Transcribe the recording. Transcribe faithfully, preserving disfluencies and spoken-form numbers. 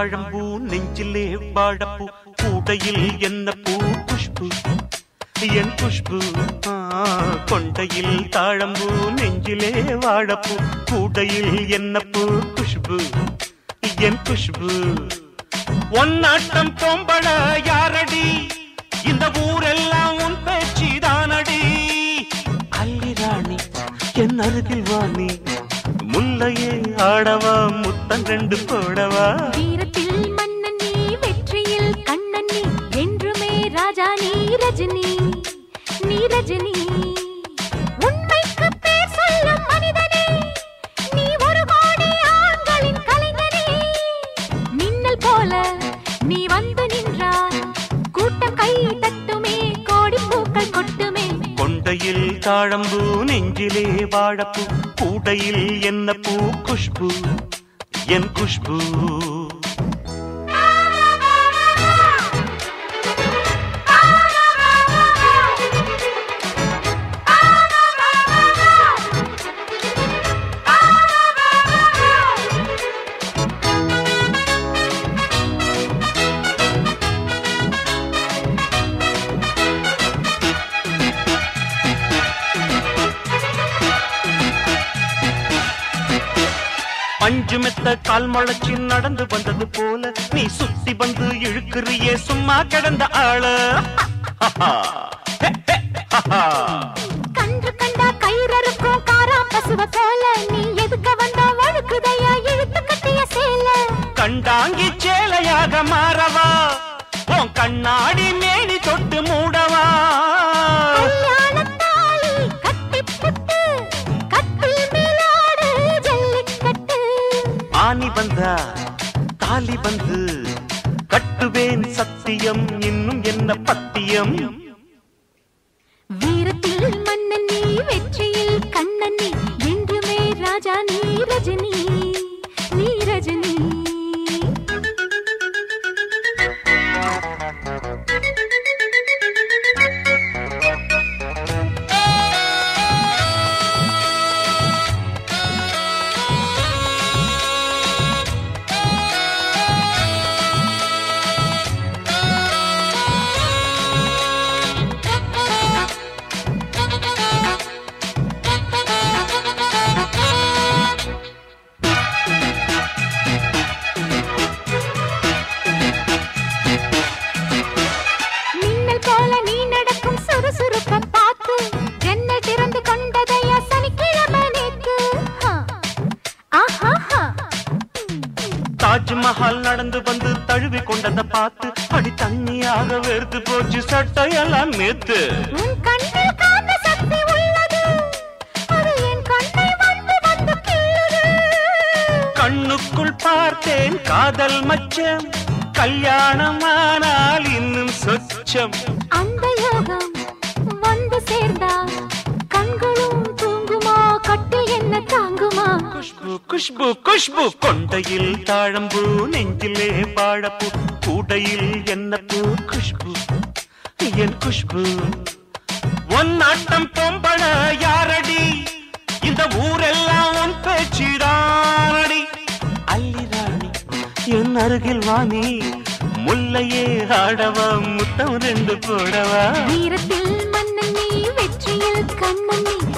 தாழம்பூ நெஞ்சிலே வாழப்பூ கூடையில் என்ன பூ குஷ்பு என் குஷ்பு கொண்டையில் தாழம்பூ நெஞ்சிலே வாழப்பூ கூடையில் என்ன பூ குஷ்பு என் குஷ்பு ஒன்னாட்டம் பொம்பள யாரடி இந்த ஊரெல்லாம் உன் பேச்சிதானடி அல்லிராணி என் அருகில் வாணி முல்லையே ஆடவா முத்தன் ரெண்டு போடவா வீரத்தில் மன்னன் நீ வெற்றியில் கண்ணன் நீ என்றுமே ராஜா நீ ரஜினி நீ ரஜினி உண்மைக்கு பேர் சொல்லும் மனிதனே நீ ஒரு கோடி ஆண்களின் கலைஞனே மின்னல் போல நீ வந்து நின்றாய் கூட்டம் கை தட்டுமே கோடி பூக்கள் கொட்டுமே கொண்டையில் தாழம்பூ நெஞ்சிலே வாழப்பூ கூடையில் என்ன பூ குஷ்பு என் குஷ்பு பஞ்சு மெத்த கால் முளைச்சு நடந்து வந்தது போல நீ சுத்தி வந்து இழுக்கிறியே சும்மா கிடந்த ஆள கன்று கண்டா கயிறறுக்கும் காரா பசுவ போல நீ எதுக்க வந்தா வழுக்குதையா இழுத்து கட்டிய சேல கண்டாங்கி சேலையாக மாறவா உன் கண்ணாடி மேனி தொட்டு மூடவா ஆனி வந்தா தாலி வந்து கட்டுவேன் சத்தியம் இன்னும் என்ன பத்தியம் வீரத்தில் மன்னன் நீ வெற்றியில் கண்ணன் நீ என்றுமே ராஜா நீ ரஜினி நீ ரஜினி தாஜ்மஹால் நடந்து வந்து தழுவி கொண்டத பார்த்து அடி தண்ணியாக வெறுத்து போச்சு சட்டையெல்லாம் நேத்து உன் கண்ணில் காந்த சக்தி உள்ளது அது என் கண்ணை வந்து வந்து கிள்ளுது கண்ணுக்குள் பார்த்தேன் காதல் மச்சம் கல்யாணமானால் இன்னும் சொச்சம் அந்த யோகம் வந்து சேர்ந்தா கண்களும் தூங்குமா கட்டில் என்ன தாங்குமா குஷ்பு குஷ்பு குஷ்பு கொண்டையில் தாழம்பூ நெஞ்சிலே வாழப்பூ கூடையில் என்ன பூ குஷ்பு என் குஷ்பு ஒன்னாட்டம் பொம்பள யாரடி இந்த ஊரெல்லாம் உன் பேச்சிதானடி அல்லிராணி என் அருகில் வாணி முல்லையே ஆடவா முத்தம் ரெண்டு போடவா வீரத்தில் மன்னன் நீ வெற்றியில் கண்ணன் நீ